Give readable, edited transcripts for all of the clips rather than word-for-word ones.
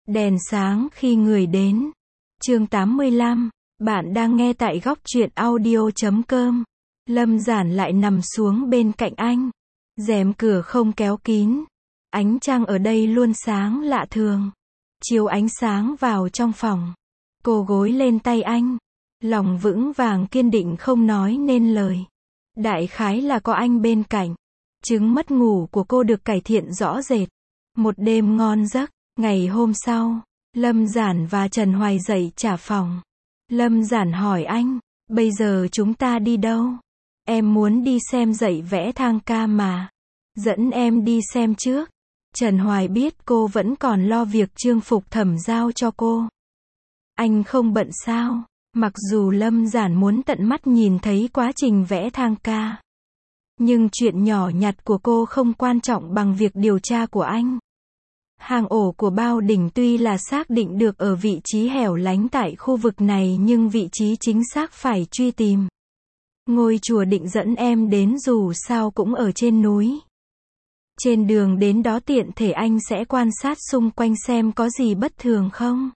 Đèn sáng khi người đến. Chương 85. Bạn đang nghe tại góc truyện audio.com. Lâm Giản lại nằm xuống bên cạnh anh. Rèm cửa không kéo kín. Ánh trăng ở đây luôn sáng lạ thường. Chiếu ánh sáng vào trong phòng. Cô gối lên tay anh. Lòng vững vàng kiên định không nói nên lời. Đại khái là có anh bên cạnh. Chứng mất ngủ của cô được cải thiện rõ rệt. Một đêm ngon giấc. Ngày hôm sau, Lâm Giản và Trần Hoài dậy trả phòng. Lâm Giản hỏi anh, bây giờ chúng ta đi đâu? Em muốn đi xem dạy vẽ thang ca mà. Dẫn em đi xem trước. Trần Hoài biết cô vẫn còn lo việc Trương Phục Thẩm giao cho cô. Anh không bận sao? Mặc dù Lâm Giản muốn tận mắt nhìn thấy quá trình vẽ thang ca. Nhưng chuyện nhỏ nhặt của cô không quan trọng bằng việc điều tra của anh. Hang ổ của Bao Đình tuy là xác định được ở vị trí hẻo lánh tại khu vực này nhưng vị trí chính xác phải truy tìm. Ngôi chùa định dẫn em đến dù sao cũng ở trên núi. Trên đường đến đó tiện thể anh sẽ quan sát xung quanh xem có gì bất thường không?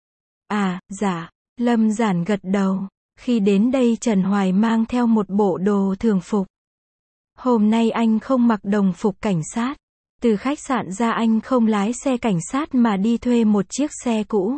À, dạ. Lâm Giản gật đầu. Khi đến đây Trần Hoài mang theo một bộ đồ thường phục. Hôm nay anh không mặc đồng phục cảnh sát. Từ khách sạn ra anh không lái xe cảnh sát mà đi thuê một chiếc xe cũ.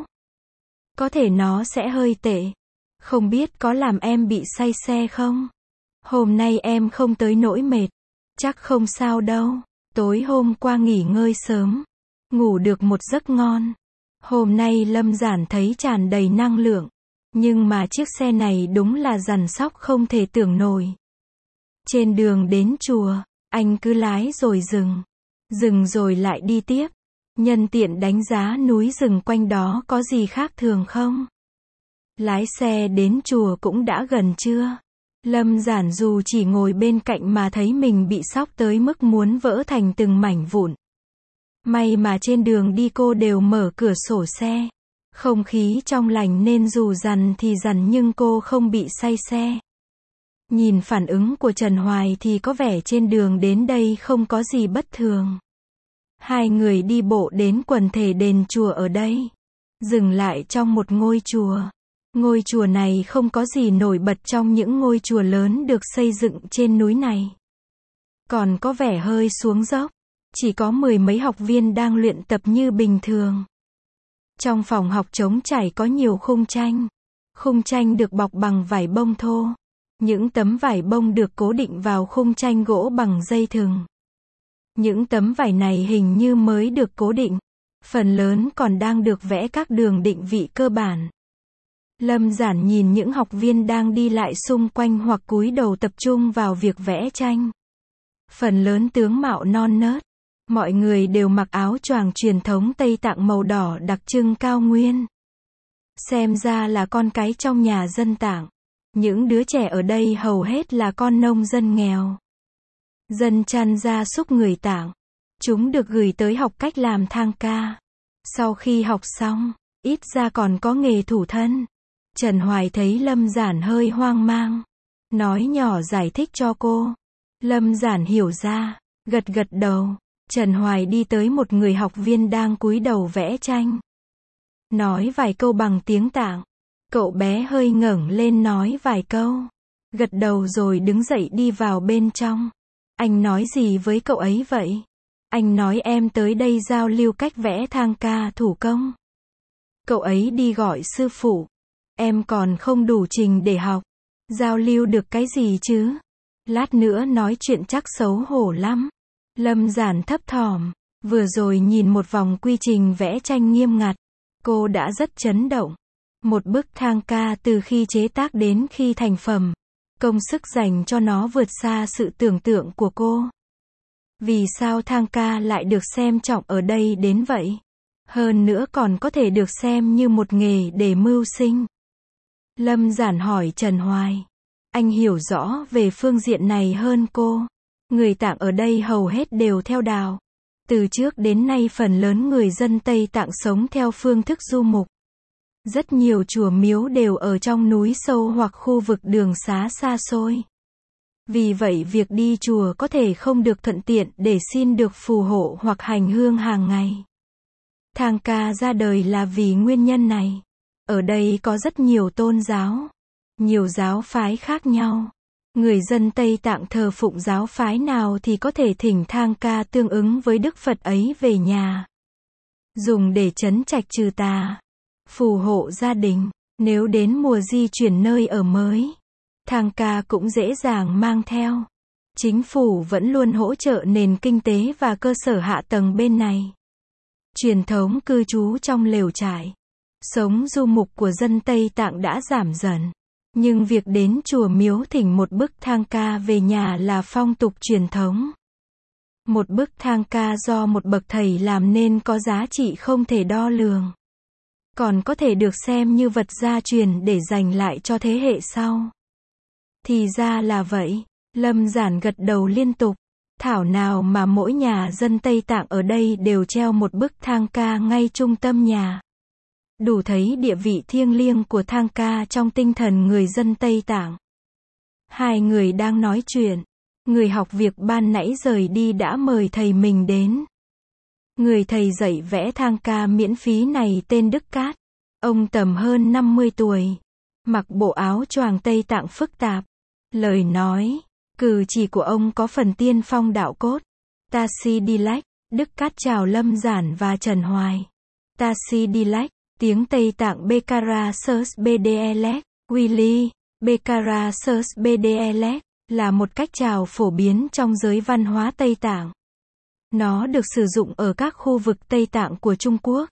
Có thể nó sẽ hơi tệ. Không biết có làm em bị say xe không? Hôm nay em không tới nỗi mệt. Chắc không sao đâu. Tối hôm qua nghỉ ngơi sớm. Ngủ được một giấc ngon. Hôm nay Lâm Giản thấy tràn đầy năng lượng. Nhưng mà chiếc xe này đúng là dằn sóc không thể tưởng nổi. Trên đường đến chùa, anh cứ lái rồi dừng. Dừng rồi lại đi tiếp. Nhân tiện đánh giá núi rừng quanh đó có gì khác thường không? Lái xe đến chùa cũng đã gần chưa? Lâm Giản dù chỉ ngồi bên cạnh mà thấy mình bị sốc tới mức muốn vỡ thành từng mảnh vụn. May mà trên đường đi cô đều mở cửa sổ xe. Không khí trong lành nên dù dằn thì dằn nhưng cô không bị say xe. Nhìn phản ứng của Trần Hoài thì có vẻ trên đường đến đây không có gì bất thường. Hai người đi bộ đến quần thể đền chùa ở đây. Dừng lại trong một ngôi chùa. Ngôi chùa này không có gì nổi bật trong những ngôi chùa lớn được xây dựng trên núi này. Còn có vẻ hơi xuống dốc. Chỉ có 10 mấy học viên đang luyện tập như bình thường. Trong phòng học trống trải có nhiều khung tranh. Khung tranh được bọc bằng vải bông thô. Những tấm vải bông được cố định vào khung tranh gỗ bằng dây thừng. Những tấm vải này hình như mới được cố định. Phần lớn còn đang được vẽ các đường định vị cơ bản. Lâm Giản nhìn những học viên đang đi lại xung quanh hoặc cúi đầu tập trung vào việc vẽ tranh. Phần lớn tướng mạo non nớt. Mọi người đều mặc áo choàng truyền thống Tây Tạng màu đỏ đặc trưng cao nguyên. Xem ra là con cái trong nhà dân Tạng. Những đứa trẻ ở đây hầu hết là con nông dân nghèo. Dân chăn gia súc người Tạng. Chúng được gửi tới học cách làm thang ca. Sau khi học xong, ít ra còn có nghề thủ thân. Trần Hoài thấy Lâm Giản hơi hoang mang. Nói nhỏ giải thích cho cô. Lâm Giản hiểu ra, gật gật đầu. Trần Hoài đi tới một người học viên đang cúi đầu vẽ tranh. Nói vài câu bằng tiếng Tạng. Cậu bé hơi ngẩng lên nói vài câu. Gật đầu rồi đứng dậy đi vào bên trong. Anh nói gì với cậu ấy vậy? Anh nói em tới đây giao lưu cách vẽ thang ca thủ công. Cậu ấy đi gọi sư phụ. Em còn không đủ trình để học. Giao lưu được cái gì chứ? Lát nữa nói chuyện chắc xấu hổ lắm. Lâm Giản thấp thỏm. Vừa rồi nhìn một vòng quy trình vẽ tranh nghiêm ngặt. Cô đã rất chấn động. Một bức thang ca từ khi chế tác đến khi thành phẩm. Công sức dành cho nó vượt xa sự tưởng tượng của cô. Vì sao thang ca lại được xem trọng ở đây đến vậy? Hơn nữa còn có thể được xem như một nghề để mưu sinh. Lâm Giản hỏi Trần Hoài. Anh hiểu rõ về phương diện này hơn cô. Người Tạng ở đây hầu hết đều theo đạo. Từ trước đến nay phần lớn người dân Tây Tạng sống theo phương thức du mục. Rất nhiều chùa miếu đều ở trong núi sâu hoặc khu vực đường xá xa xôi. Vì vậy việc đi chùa có thể không được thuận tiện để xin được phù hộ hoặc hành hương hàng ngày. Thang ca ra đời là vì nguyên nhân này. Ở đây có rất nhiều tôn giáo, nhiều giáo phái khác nhau. Người dân Tây Tạng thờ phụng giáo phái nào thì có thể thỉnh thang ca tương ứng với Đức Phật ấy về nhà, dùng để trấn trạch trừ tà, phù hộ gia đình. Nếu đến mùa di chuyển nơi ở mới, thang ca cũng dễ dàng mang theo. Chính phủ vẫn luôn hỗ trợ nền kinh tế và cơ sở hạ tầng bên này. Truyền thống cư trú trong lều trại, sống du mục của dân Tây Tạng đã giảm dần. Nhưng việc đến chùa miếu thỉnh một bức thang ca về nhà là phong tục truyền thống. Một bức thang ca do một bậc thầy làm nên có giá trị không thể đo lường. Còn có thể được xem như vật gia truyền để dành lại cho thế hệ sau. Thì ra là vậy. Lâm Giản gật đầu liên tục. Thảo nào mà mỗi nhà dân Tây Tạng ở đây đều treo một bức thang ca ngay trung tâm nhà. Đủ thấy địa vị thiêng liêng của thang ca trong tinh thần người dân Tây Tạng. Hai người đang nói chuyện. Người học việc ban nãy rời đi đã mời thầy mình đến. Người thầy dạy vẽ thang ca miễn phí này tên Đức Cát. Ông tầm hơn 50 tuổi. Mặc bộ áo choàng Tây Tạng phức tạp. Lời nói, cử chỉ của ông có phần tiên phong đạo cốt. Tasi Dilek, Đức Cát chào Lâm Giản và Trần Hoài. Tasi Dilek, tiếng Tây Tạng Bekara Sers Bdelek, Willy, Bekara Sers Bdelek, là một cách chào phổ biến trong giới văn hóa Tây Tạng. Nó được sử dụng ở các khu vực Tây Tạng của Trung Quốc,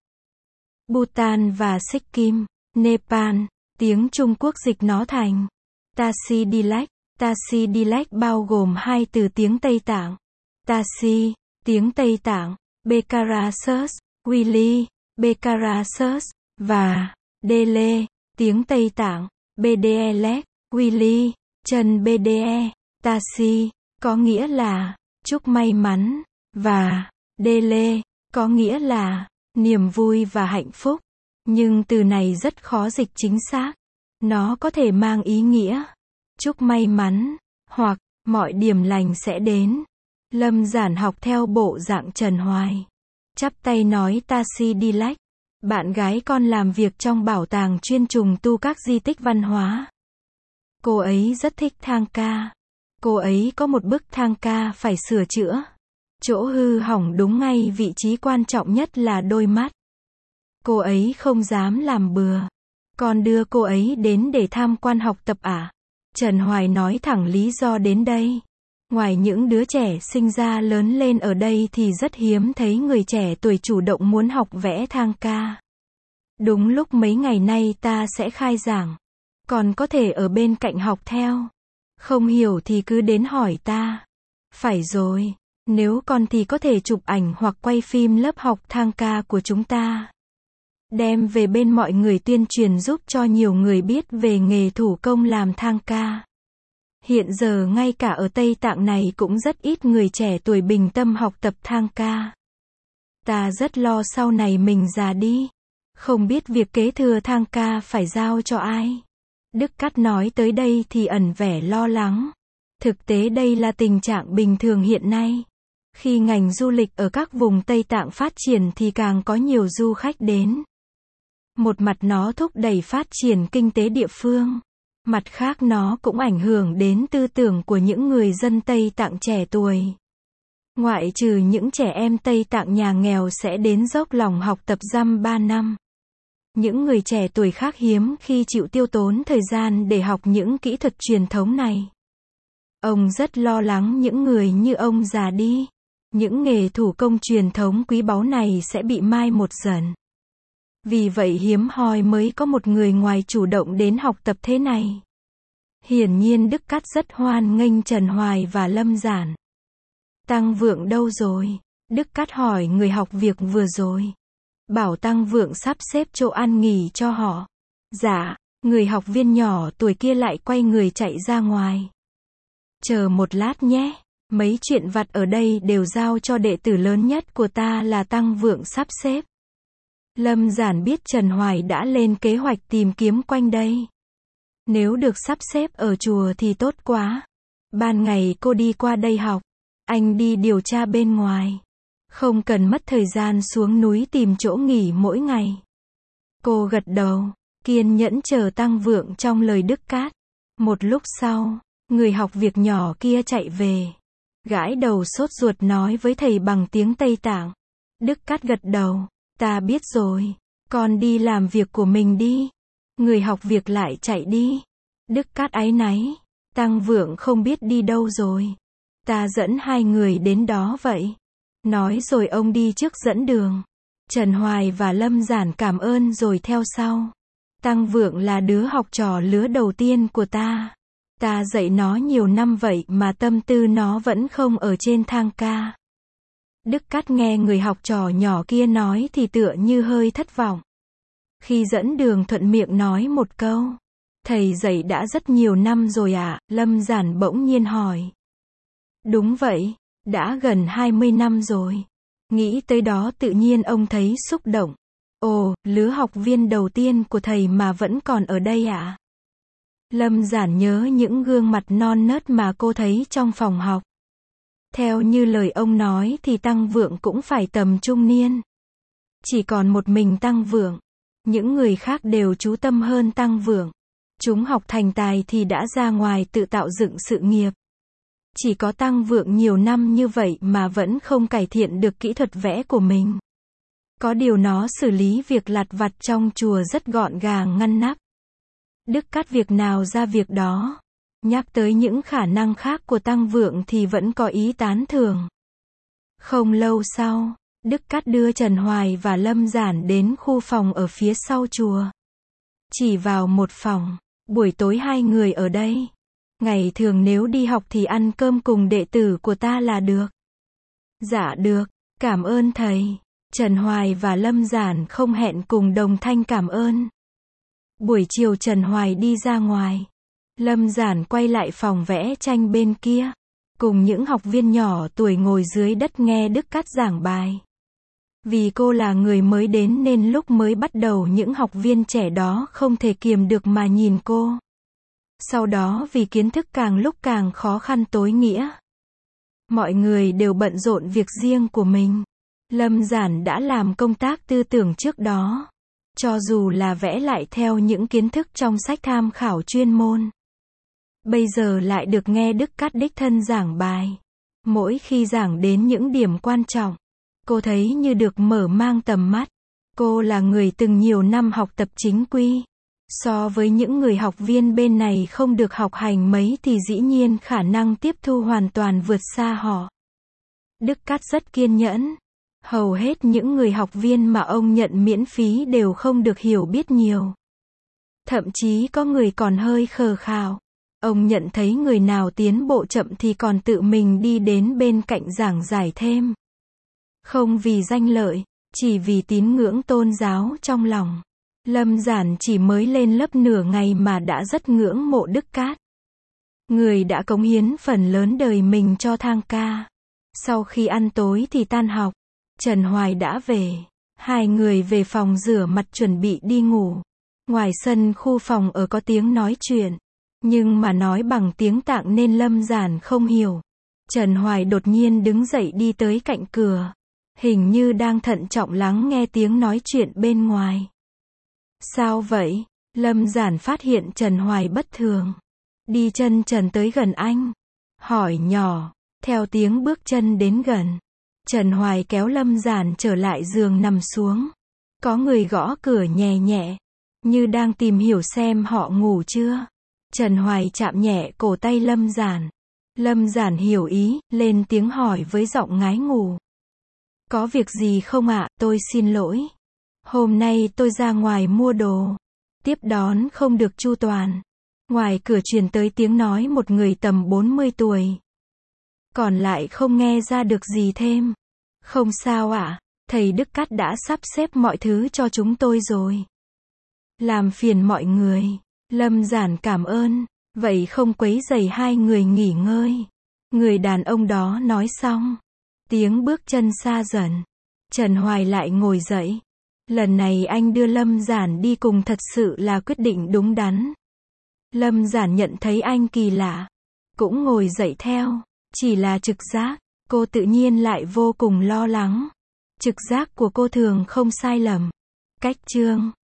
Bhutan và Sikkim, Nepal. Tiếng Trung Quốc dịch nó thành Tasi Dilek. Tasi Dilek bao gồm hai từ tiếng Tây Tạng. Tasi, tiếng Tây Tạng, Bekara Sers, Willy, Bekara Sers, và Dele, tiếng Tây Tạng, Bdelek, Willy, Trần Bde. Tasi, có nghĩa là chúc may mắn, và Dele, có nghĩa là niềm vui và hạnh phúc. Nhưng từ này rất khó dịch chính xác. Nó có thể mang ý nghĩa chúc may mắn, hoặc mọi điểm lành sẽ đến. Lâm Giản học theo bộ dạng Trần Hoài. Chắp tay nói Tasi Dilek. Bạn gái con làm việc trong bảo tàng chuyên trùng tu các di tích văn hóa. Cô ấy rất thích thang ca. Cô ấy có một bức thang ca phải sửa chữa. Chỗ hư hỏng đúng ngay vị trí quan trọng nhất là đôi mắt. Cô ấy không dám làm bừa. Con đưa cô ấy đến để tham quan học tập à? Trần Hoài nói thẳng lý do đến đây. Ngoài những đứa trẻ sinh ra lớn lên ở đây thì rất hiếm thấy người trẻ tuổi chủ động muốn học vẽ thang ca. Đúng lúc mấy ngày nay ta sẽ khai giảng. Còn có thể ở bên cạnh học theo. Không hiểu thì cứ đến hỏi ta. Phải rồi, nếu con thì có thể chụp ảnh hoặc quay phim lớp học thang ca của chúng ta. Đem về bên mọi người tuyên truyền giúp cho nhiều người biết về nghề thủ công làm thang ca. Hiện giờ ngay cả ở Tây Tạng này cũng rất ít người trẻ tuổi bình tâm học tập thang ca. Ta rất lo sau này mình già đi. Không biết việc kế thừa thang ca phải giao cho ai. Đức Cát nói tới đây thì ẩn vẻ lo lắng. Thực tế đây là tình trạng bình thường hiện nay. Khi ngành du lịch ở các vùng Tây Tạng phát triển thì càng có nhiều du khách đến. Một mặt nó thúc đẩy phát triển kinh tế địa phương. Mặt khác nó cũng ảnh hưởng đến tư tưởng của những người dân Tây Tạng trẻ tuổi. Ngoại trừ những trẻ em Tây Tạng nhà nghèo sẽ đến dốc lòng học tập dăm 3 năm. Những người trẻ tuổi khác hiếm khi chịu tiêu tốn thời gian để học những kỹ thuật truyền thống này. Ông rất lo lắng những người như ông già đi. Những nghề thủ công truyền thống quý báu này sẽ bị mai một dần. Vì vậy hiếm hoi mới có một người ngoài chủ động đến học tập thế này. Hiển nhiên Đức Cát rất hoan nghênh Trần Hoài và Lâm Giản. Tăng Vượng đâu rồi? Đức Cát hỏi người học việc vừa rồi. Bảo Tăng Vượng sắp xếp chỗ ăn nghỉ cho họ. Dạ, người học viên nhỏ tuổi kia lại quay người chạy ra ngoài. Chờ một lát nhé, mấy chuyện vặt ở đây đều giao cho đệ tử lớn nhất của ta là Tăng Vượng sắp xếp. Lâm Giản biết Trần Hoài đã lên kế hoạch tìm kiếm quanh đây. Nếu được sắp xếp ở chùa thì tốt quá. Ban ngày cô đi qua đây học, anh đi điều tra bên ngoài. Không cần mất thời gian xuống núi tìm chỗ nghỉ mỗi ngày. Cô gật đầu, kiên nhẫn chờ Tăng Vượng trong lời Đức Cát. Một lúc sau, người học việc nhỏ kia chạy về. Gãi đầu sốt ruột nói với thầy bằng tiếng Tây Tạng. Đức Cát gật đầu, ta biết rồi, con đi làm việc của mình đi. Người học việc lại chạy đi. Đức Cát áy náy, Tăng Vượng không biết đi đâu rồi. Ta dẫn hai người đến đó vậy. Nói rồi ông đi trước dẫn đường. Trần Hoài và Lâm Giản cảm ơn rồi theo sau. Tăng Vượng là đứa học trò lứa đầu tiên của ta. Ta dạy nó nhiều năm vậy mà tâm tư nó vẫn không ở trên thang ca. Đức Cát nghe người học trò nhỏ kia nói thì tựa như hơi thất vọng. Khi dẫn đường thuận miệng nói một câu. Thầy dạy đã rất nhiều năm rồi ạ, Lâm Giản bỗng nhiên hỏi. Đúng vậy, đã gần 20 năm rồi. Nghĩ tới đó tự nhiên ông thấy xúc động. Ồ, lứa học viên đầu tiên của thầy mà vẫn còn ở đây ạ. Lâm Giản nhớ những gương mặt non nớt mà cô thấy trong phòng học. Theo như lời ông nói thì Tăng Vượng cũng phải tầm trung niên. Chỉ còn một mình Tăng Vượng. Những người khác đều chú tâm hơn Tăng Vượng. Chúng học thành tài thì đã ra ngoài tự tạo dựng sự nghiệp. Chỉ có Tăng Vượng nhiều năm như vậy mà vẫn không cải thiện được kỹ thuật vẽ của mình. Có điều nó xử lý việc lặt vặt trong chùa rất gọn gàng ngăn nắp. Đức Cát việc nào ra việc đó. Nhắc tới những khả năng khác của Tăng Vượng thì vẫn có ý tán thưởng. Không lâu sau, Đức Cát đưa Trần Hoài và Lâm Giản đến khu phòng ở phía sau chùa. Chỉ vào một phòng, buổi tối hai người ở đây. Ngày thường nếu đi học thì ăn cơm cùng đệ tử của ta là được. Dạ được, cảm ơn thầy. Trần Hoài và Lâm Giản không hẹn cùng đồng thanh cảm ơn. Buổi chiều Trần Hoài đi ra ngoài. Lâm Giản quay lại phòng vẽ tranh bên kia. Cùng những học viên nhỏ tuổi ngồi dưới đất nghe Đức Cát giảng bài. Vì cô là người mới đến nên lúc mới bắt đầu những học viên trẻ đó không thể kiềm được mà nhìn cô. Sau đó vì kiến thức càng lúc càng khó khăn tối nghĩa. Mọi người đều bận rộn việc riêng của mình. Lâm Giản đã làm công tác tư tưởng trước đó. Cho dù là vẽ lại theo những kiến thức trong sách tham khảo chuyên môn. Bây giờ lại được nghe Đức Cát đích thân giảng bài. Mỗi khi giảng đến những điểm quan trọng, cô thấy như được mở mang tầm mắt. Cô là người từng nhiều năm học tập chính quy. So với những người học viên bên này không được học hành mấy thì dĩ nhiên khả năng tiếp thu hoàn toàn vượt xa họ. Đức Cát rất kiên nhẫn. Hầu hết những người học viên mà ông nhận miễn phí đều không được hiểu biết nhiều. Thậm chí có người còn hơi khờ khạo. Ông nhận thấy người nào tiến bộ chậm thì còn tự mình đi đến bên cạnh giảng giải thêm. Không vì danh lợi, chỉ vì tín ngưỡng tôn giáo trong lòng. Lâm Giản chỉ mới lên lớp nửa ngày mà đã rất ngưỡng mộ Đức Cát. Người đã cống hiến phần lớn đời mình cho thang ca. Sau khi ăn tối thì tan học. Trần Hoài đã về. Hai người về phòng rửa mặt chuẩn bị đi ngủ. Ngoài sân khu phòng ở có tiếng nói chuyện. Nhưng mà nói bằng tiếng Tạng nên Lâm Giản không hiểu. Trần Hoài đột nhiên đứng dậy đi tới cạnh cửa. Hình như đang thận trọng lắng nghe tiếng nói chuyện bên ngoài. Sao vậy? Lâm Giản phát hiện Trần Hoài bất thường. Đi chân trần tới gần anh. Hỏi nhỏ. Theo tiếng bước chân đến gần. Trần Hoài kéo Lâm Giản trở lại giường nằm xuống. Có người gõ cửa nhẹ nhẹ. Như đang tìm hiểu xem họ ngủ chưa. Trần Hoài chạm nhẹ cổ tay Lâm Giản. Lâm Giản hiểu ý, lên tiếng hỏi với giọng ngái ngủ. Có việc gì không ạ? Tôi xin lỗi. Hôm nay tôi ra ngoài mua đồ. Tiếp đón không được chu toàn. Ngoài cửa truyền tới tiếng nói một người tầm 40 tuổi. Còn lại không nghe ra được gì thêm. Không sao ạ, thầy Đức Cát đã sắp xếp mọi thứ cho chúng tôi rồi. Làm phiền mọi người. Lâm Giản cảm ơn. Vậy không quấy rầy hai người nghỉ ngơi. Người đàn ông đó nói xong. Tiếng bước chân xa dần. Trần Hoài lại ngồi dậy. Lần này anh đưa Lâm Giản đi cùng thật sự là quyết định đúng đắn. Lâm Giản nhận thấy anh kỳ lạ. Cũng ngồi dậy theo. Chỉ là trực giác. Cô tự nhiên lại vô cùng lo lắng. Trực giác của cô thường không sai lầm. Cách chương